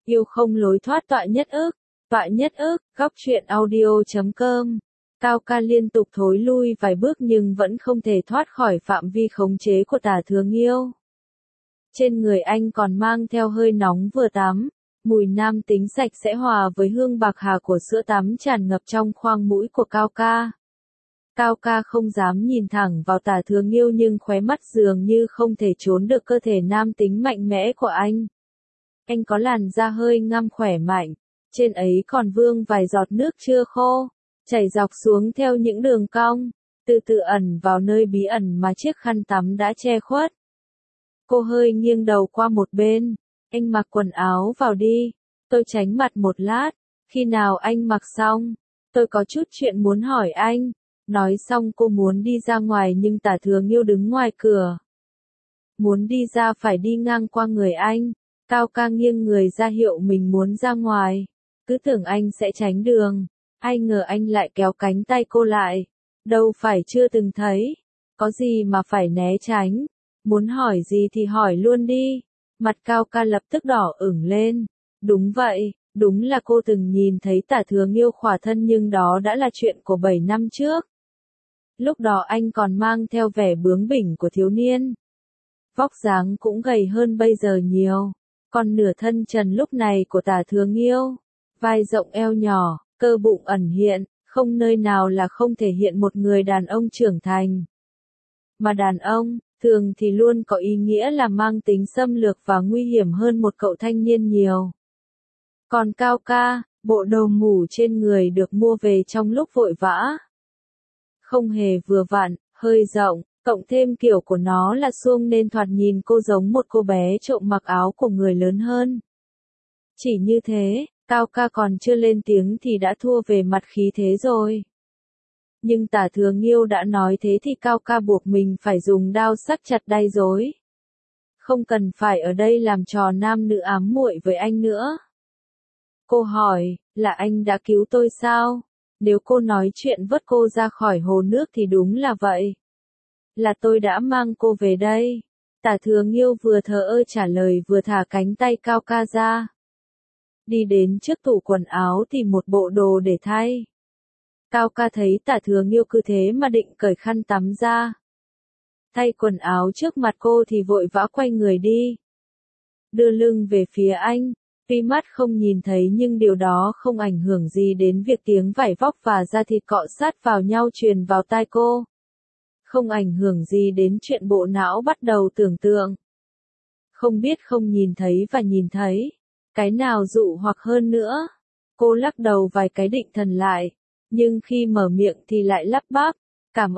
Yêu không lối thoát tọa nhất ức, góc truyện audio.com. Cao ca liên tục thối lui vài bước nhưng vẫn không thể thoát khỏi phạm vi khống chế của Tả Thừa Nghiêu. Trên người anh còn mang theo hơi nóng vừa tắm, mùi nam tính sạch sẽ hòa với hương bạc hà của sữa tắm tràn ngập trong khoang mũi của Cao ca. Cao ca không dám nhìn thẳng vào Tả Thừa Nghiêu nhưng khóe mắt dường như không thể trốn được cơ thể nam tính mạnh mẽ của anh. Anh có làn da hơi ngăm khỏe mạnh, trên ấy còn vương vài giọt nước chưa khô, chảy dọc xuống theo những đường cong, từ từ ẩn vào nơi bí ẩn mà chiếc khăn tắm đã che khuất. Cô hơi nghiêng đầu qua một bên, anh mặc quần áo vào đi, tôi tránh mặt một lát, khi nào anh mặc xong, tôi có chút chuyện muốn hỏi anh. Nói xong cô muốn đi ra ngoài nhưng Tả Thừa Nghiêu đứng ngoài cửa. Muốn đi ra phải đi ngang qua người anh, Cao ca nghiêng người ra hiệu mình muốn ra ngoài, cứ tưởng anh sẽ tránh đường, ai ngờ anh lại kéo cánh tay cô lại, đâu phải chưa từng thấy, có gì mà phải né tránh, muốn hỏi gì thì hỏi luôn đi, mặt Cao ca lập tức đỏ ửng lên, đúng vậy, đúng là cô từng nhìn thấy Tả Thừa Nghiêu khỏa thân nhưng đó đã là chuyện của 7 năm trước. Lúc đó anh còn mang theo vẻ bướng bỉnh của thiếu niên. Vóc dáng cũng gầy hơn bây giờ nhiều, còn nửa thân trần lúc này của Tả Thừa Nghiêu, vai rộng eo nhỏ, cơ bụng ẩn hiện, không nơi nào là không thể hiện một người đàn ông trưởng thành. Mà đàn ông, thường thì luôn có ý nghĩa là mang tính xâm lược và nguy hiểm hơn một cậu thanh niên nhiều. Còn Cao ca, bộ đồ ngủ trên người được mua về trong lúc vội vã. Không hề vừa vặn, hơi rộng, cộng thêm kiểu của nó là suông nên thoạt nhìn cô giống một cô bé trộm mặc áo của người lớn hơn. Chỉ như thế, Cao ca còn chưa lên tiếng thì đã thua về mặt khí thế rồi. Nhưng Tả Thừa Nghiêu đã nói thế thì Cao ca buộc mình phải dùng đao sắc chặt đay rối. Không cần phải ở đây làm trò nam nữ ám muội với anh nữa. Cô hỏi, là anh đã cứu tôi sao? Nếu cô nói chuyện vớt cô ra khỏi hồ nước thì đúng là vậy. Là tôi đã mang cô về đây. Tả Thừa Nghiêu vừa thờ ơ trả lời vừa thả cánh tay Cao ca ra. Đi đến trước tủ quần áo tìm một bộ đồ để thay. Cao ca thấy Tả Thừa Nghiêu cứ thế mà định cởi khăn tắm ra. Thay quần áo trước mặt cô thì vội vã quay người đi. Đưa lưng về phía anh. Tuy mắt không nhìn thấy nhưng điều đó không ảnh hưởng gì đến việc tiếng vải vóc và da thịt cọ sát vào nhau truyền vào tai cô. Không ảnh hưởng gì đến chuyện bộ não bắt đầu tưởng tượng. Không biết không nhìn thấy và nhìn thấy. Cái nào dụ hoặc hơn nữa. Cô lắc đầu vài cái định thần lại. Nhưng khi mở miệng thì lại lắp bắp. Cảm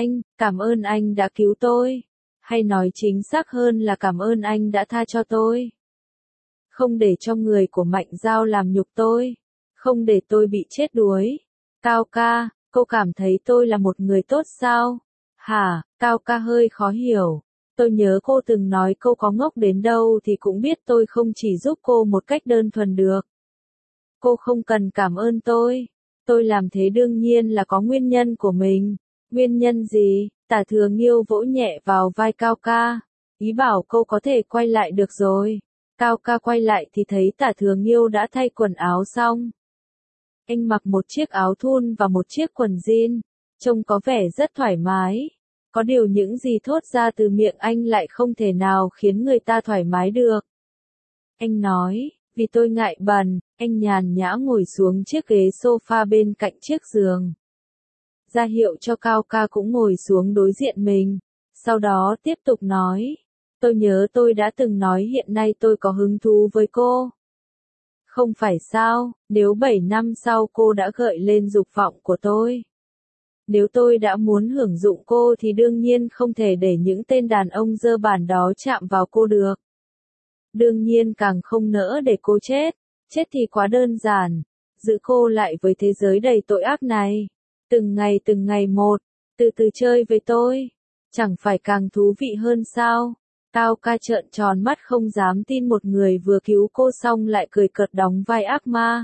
ơn anh đã cứu tôi. Hay nói chính xác hơn là cảm ơn anh đã tha cho tôi. Không để cho người của Mạnh Giao làm nhục tôi. Không để tôi bị chết đuối. Cao ca, cô cảm thấy tôi là một người tốt sao? Hả, Cao ca hơi khó hiểu. Tôi nhớ cô từng nói cô có ngốc đến đâu thì cũng biết tôi không chỉ giúp cô một cách đơn thuần được. Cô không cần cảm ơn tôi. Tôi làm thế đương nhiên là có nguyên nhân của mình. Nguyên nhân gì? Tả Thừa Nghiêu vỗ nhẹ vào vai Cao ca. Ý bảo cô có thể quay lại được rồi. Cao ca quay lại thì thấy Tả Thừa Nghiêu đã thay quần áo xong. Anh mặc một chiếc áo thun và một chiếc quần jean, trông có vẻ rất thoải mái. Có điều những gì thốt ra từ miệng anh lại không thể nào khiến người ta thoải mái được. Anh nói, vì tôi ngại bẩn, anh nhàn nhã ngồi xuống chiếc ghế sofa bên cạnh chiếc giường. Ra hiệu cho Cao ca cũng ngồi xuống đối diện mình. Sau đó tiếp tục nói. Tôi nhớ tôi đã từng nói hiện nay tôi có hứng thú với cô. Không phải sao, nếu 7 năm sau cô đã gợi lên dục vọng của tôi. Nếu tôi đã muốn hưởng dụng cô thì đương nhiên không thể để những tên đàn ông dơ bẩn đó chạm vào cô được. Đương nhiên càng không nỡ để cô chết. Chết thì quá đơn giản. Giữ cô lại với thế giới đầy tội ác này. Từng ngày một, từ từ chơi với tôi. Chẳng phải càng thú vị hơn sao? Cao ca trợn tròn mắt không dám tin một người vừa cứu cô xong lại cười cợt đóng vai ác ma.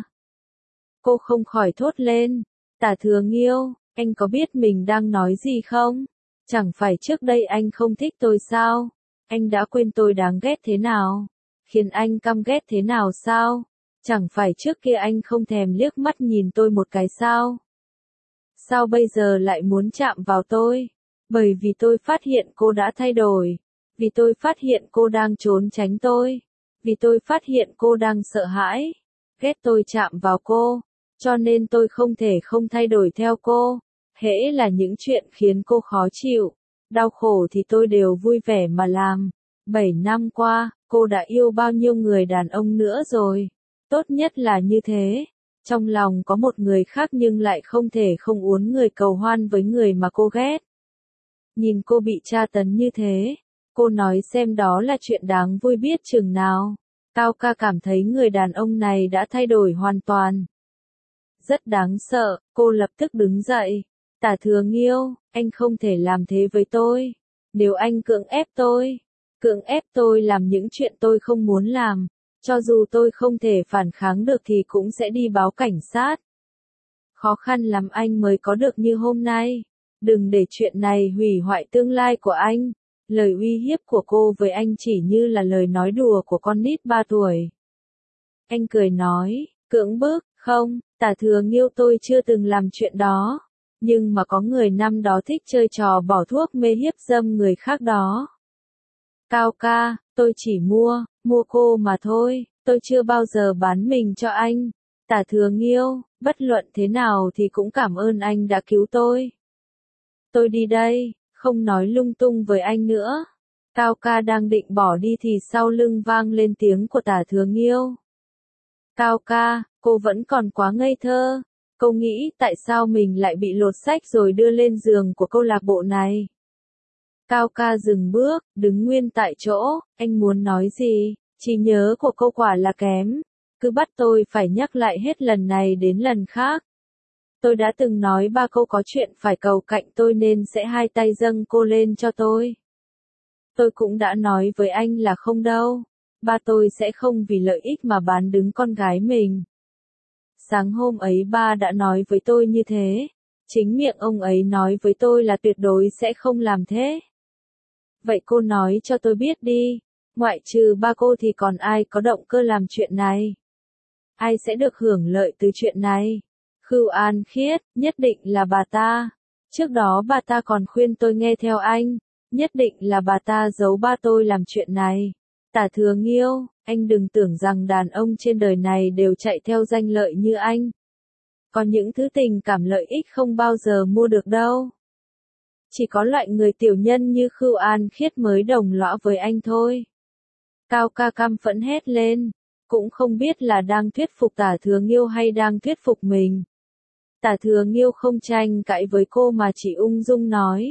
Cô không khỏi thốt lên. Tả Thừa Nghiêu, anh có biết mình đang nói gì không? Chẳng phải trước đây anh không thích tôi sao? Anh đã quên tôi đáng ghét thế nào? Khiến anh căm ghét thế nào sao? Chẳng phải trước kia anh không thèm liếc mắt nhìn tôi một cái sao? Sao bây giờ lại muốn chạm vào tôi? Bởi vì tôi phát hiện cô đã thay đổi. Vì tôi phát hiện cô đang trốn tránh tôi. Vì tôi phát hiện cô đang sợ hãi. Ghét tôi chạm vào cô. Cho nên tôi không thể không thay đổi theo cô. Hễ là những chuyện khiến cô khó chịu, đau khổ thì tôi đều vui vẻ mà làm. 7 năm qua, cô đã yêu bao nhiêu người đàn ông nữa rồi? Tốt nhất là như thế. Trong lòng có một người khác nhưng lại không thể không uốn người cầu hoan với người mà cô ghét. Nhìn cô bị tra tấn như thế, cô nói xem đó là chuyện đáng vui biết chừng nào. Cao ca cảm thấy người đàn ông này đã thay đổi hoàn toàn. Rất đáng sợ, cô lập tức đứng dậy. Tả Thừa Nghiêu, anh không thể làm thế với tôi. Nếu anh cưỡng ép tôi làm những chuyện tôi không muốn làm, cho dù tôi không thể phản kháng được thì cũng sẽ đi báo cảnh sát. Khó khăn lắm anh mới có được như hôm nay. Đừng để chuyện này hủy hoại tương lai của anh. Lời uy hiếp của cô với anh chỉ như là lời nói đùa của con nít 3 tuổi. Anh cười nói, cưỡng bức, không, Tả Thừa Nghiêu tôi chưa từng làm chuyện đó. Nhưng mà có người năm đó thích chơi trò bỏ thuốc mê hiếp dâm người khác đó. Cao ca, tôi chỉ mua cô mà thôi, tôi chưa bao giờ bán mình cho anh. Tả Thừa Nghiêu, bất luận thế nào thì cũng cảm ơn anh đã cứu tôi. Tôi đi đây, không nói lung tung với anh nữa. Cao ca đang định bỏ đi thì sau lưng vang lên tiếng của Tả Thừa Nghiêu. Cao ca, cô vẫn còn quá ngây thơ. Cô nghĩ tại sao mình lại bị lột xác rồi đưa lên giường của câu lạc bộ này. Cao ca dừng bước, đứng nguyên tại chỗ, anh muốn nói gì, trí nhớ của cô quả là kém. Cứ bắt tôi phải nhắc lại hết lần này đến lần khác. Tôi đã từng nói 3 câu có chuyện phải cầu cạnh tôi nên sẽ hai tay dâng cô lên cho tôi. Tôi cũng đã nói với anh là không đâu. Ba tôi sẽ không vì lợi ích mà bán đứng con gái mình. Sáng hôm ấy ba đã nói với tôi như thế. Chính miệng ông ấy nói với tôi là tuyệt đối sẽ không làm thế. Vậy cô nói cho tôi biết đi, ngoại trừ ba cô thì còn ai có động cơ làm chuyện này? Ai sẽ được hưởng lợi từ chuyện này? Khưu An Khiết, nhất định là bà ta. Trước đó bà ta còn khuyên tôi nghe theo anh, nhất định là bà ta giấu ba tôi làm chuyện này. Tả Thừa Nghiêu, anh đừng tưởng rằng đàn ông trên đời này đều chạy theo danh lợi như anh. Còn những thứ tình cảm lợi ích không bao giờ mua được đâu. Chỉ có loại người tiểu nhân như Khưu An Khiết mới đồng lõa với anh thôi. Cao ca căm phẫn hét lên, cũng không biết là đang thuyết phục Tả Thừa Nghiêu hay đang thuyết phục mình. Tả Thừa Nghiêu không tranh cãi với cô mà chỉ ung dung nói.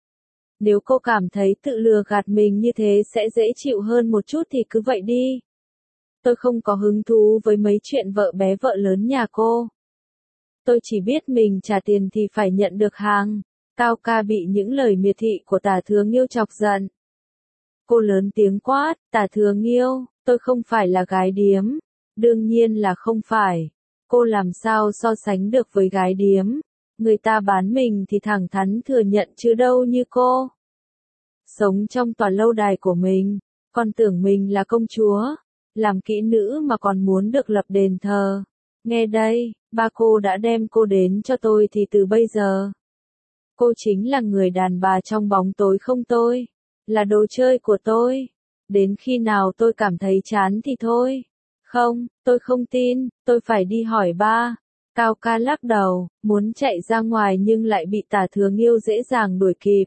Nếu cô cảm thấy tự lừa gạt mình như thế sẽ dễ chịu hơn một chút thì cứ vậy đi. Tôi không có hứng thú với mấy chuyện vợ bé vợ lớn nhà cô. Tôi chỉ biết mình trả tiền thì phải nhận được hàng. Cao ca bị những lời miệt thị của Tả Thừa Nghiêu chọc giận. Cô lớn tiếng quát, Tả Thừa Nghiêu, tôi không phải là gái điếm. Đương nhiên là không phải. Cô làm sao so sánh được với gái điếm. Người ta bán mình thì thẳng thắn thừa nhận chứ đâu như cô. Sống trong tòa lâu đài của mình, còn tưởng mình là công chúa. Làm kỹ nữ mà còn muốn được lập đền thờ. Nghe đây, ba cô đã đem cô đến cho tôi thì từ bây giờ. Cô chính là người đàn bà trong bóng tối không tôi. Là đồ chơi của tôi. Đến khi nào tôi cảm thấy chán thì thôi. Không, tôi không tin, tôi phải đi hỏi ba. Cao ca lắc đầu, muốn chạy ra ngoài nhưng lại bị Tả Thừa Nghiêu dễ dàng đuổi kịp.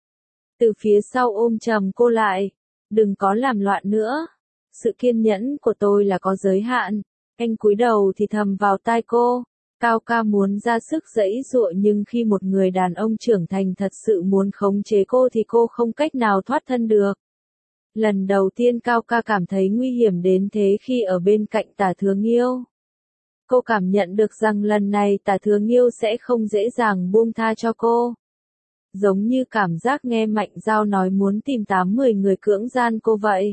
Từ phía sau ôm chầm cô lại. Đừng có làm loạn nữa. Sự kiên nhẫn của tôi là có giới hạn. Anh cúi đầu thì thầm vào tai cô. Cao ca muốn ra sức giãy giụa nhưng khi một người đàn ông trưởng thành thật sự muốn khống chế cô thì cô không cách nào thoát thân được. Lần đầu tiên Cao ca cảm thấy nguy hiểm đến thế khi ở bên cạnh Tả Thừa Nghiêu. Cô cảm nhận được rằng lần này Tả Thừa Nghiêu sẽ không dễ dàng buông tha cho cô. Giống như cảm giác nghe Mạnh Giao nói muốn tìm 8-10 người cưỡng gian cô vậy.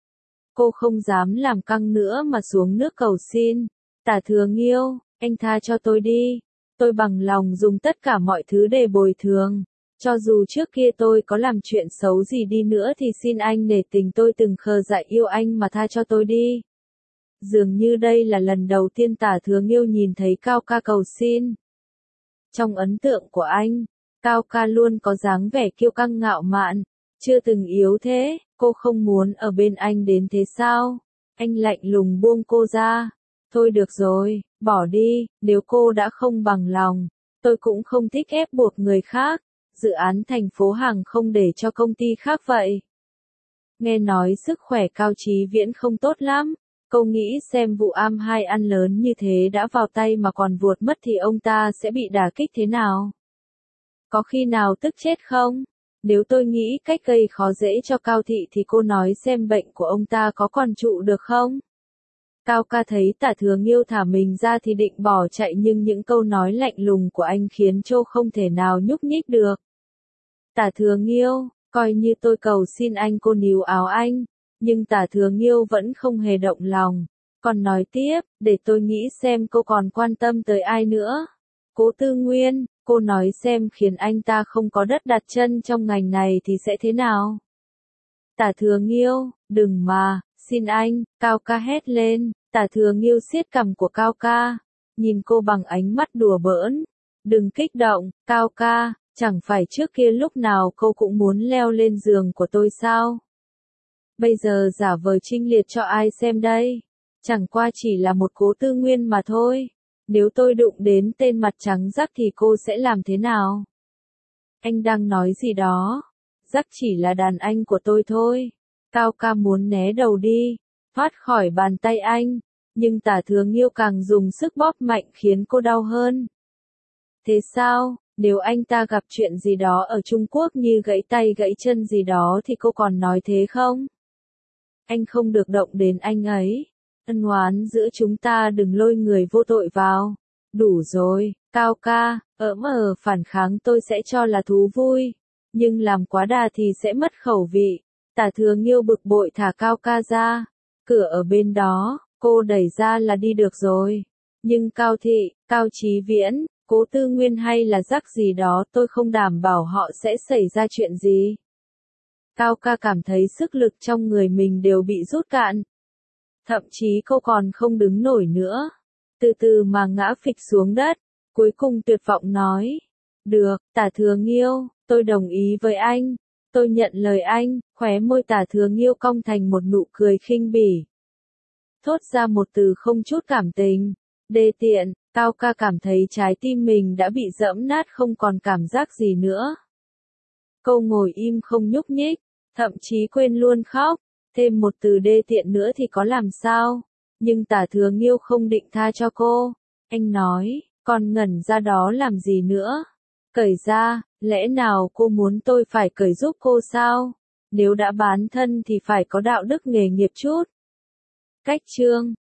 Cô không dám làm căng nữa mà xuống nước cầu xin. Tả Thừa Nghiêu, anh tha cho tôi đi. Tôi bằng lòng dùng tất cả mọi thứ để bồi thường. Cho dù trước kia tôi có làm chuyện xấu gì đi nữa thì xin anh nể tình tôi từng khờ dại yêu anh mà tha cho tôi đi. Dường như đây là lần đầu tiên Tả Thừa Nghiêu nhìn thấy Cao ca cầu xin. Trong ấn tượng của anh, Cao ca luôn có dáng vẻ kiêu căng ngạo mạn, chưa từng yếu thế, cô không muốn ở bên anh đến thế sao? Anh lạnh lùng buông cô ra. Thôi được rồi, bỏ đi, nếu cô đã không bằng lòng, tôi cũng không thích ép buộc người khác. Dự án thành phố hàng không để cho công ty khác vậy. Nghe nói sức khỏe Cao Chí Viễn không tốt lắm, cô nghĩ xem vụ am2 ăn lớn như thế đã vào tay mà còn vuột mất thì ông ta sẽ bị đả kích thế nào? Có khi nào tức chết không? Nếu tôi nghĩ cách gây khó dễ cho Cao Thị thì cô nói xem bệnh của ông ta có còn trụ được không? Cao ca thấy Tả Thừa Nghiêu thả mình ra thì định bỏ chạy nhưng những câu nói lạnh lùng của anh khiến Châu không thể nào nhúc nhích được. Tả Thừa Nghiêu, coi như tôi cầu xin anh, cô níu áo anh, nhưng Tả Thừa Nghiêu vẫn không hề động lòng. Còn nói tiếp, để tôi nghĩ xem cô còn quan tâm tới ai nữa. Cố Tư Nguyên, cô nói xem khiến anh ta không có đất đặt chân trong ngành này thì sẽ thế nào? Tả Thừa Nghiêu, đừng mà, xin anh, Cao ca hét lên. Tả Thừa Nghiêu siết cằm của Cao ca, nhìn cô bằng ánh mắt đùa bỡn. Đừng kích động, Cao ca, chẳng phải trước kia lúc nào cô cũng muốn leo lên giường của tôi sao? Bây giờ giả vờ trinh liệt cho ai xem đây? Chẳng qua chỉ là một Cố Tư Nguyên mà thôi. Nếu tôi đụng đến tên mặt trắng Rắc thì cô sẽ làm thế nào? Anh đang nói gì đó? Rắc chỉ là đàn anh của tôi thôi. Cao ca muốn né đầu đi, thoát khỏi bàn tay anh, nhưng Tả Thừa Nghiêu càng dùng sức bóp mạnh khiến cô đau hơn. Thế sao, nếu anh ta gặp chuyện gì đó ở Trung Quốc như gãy tay gãy chân gì đó thì cô còn nói thế không? Anh không được động đến anh ấy. Ân oán giữa chúng ta đừng lôi người vô tội vào. Đủ rồi, Cao ca, phản kháng tôi sẽ cho là thú vui, nhưng làm quá đà thì sẽ mất khẩu vị. Tả Thừa Nghiêu bực bội thả Cao ca ra. Cửa ở bên đó, cô đẩy ra là đi được rồi. Nhưng Cao Thị, Cao Chí Viễn, Cố Tư Nguyên hay là Rắc gì đó tôi không đảm bảo họ sẽ xảy ra chuyện gì. Cao ca cảm thấy sức lực trong người mình đều bị rút cạn. Thậm chí cô còn không đứng nổi nữa. Từ từ mà ngã phịch xuống đất. Cuối cùng tuyệt vọng nói. Được, Tả Thừa Nghiêu, tôi đồng ý với anh. Tôi nhận lời anh. Khóe môi Tả Thừa Nghiêu cong thành một nụ cười khinh bỉ. Thốt ra một từ không chút cảm tình. Đê tiện. Cao ca cảm thấy trái tim mình đã bị dẫm nát không còn cảm giác gì nữa. Cô ngồi im không nhúc nhích, thậm chí quên luôn khóc. Thêm một từ đê tiện nữa thì có làm sao? Nhưng Tả Thừa Nghiêu không định tha cho cô. Anh nói, còn ngẩn ra đó làm gì nữa? Cởi ra, lẽ nào cô muốn tôi phải cởi giúp cô sao? Nếu đã bán thân thì phải có đạo đức nghề nghiệp chút. Cách chương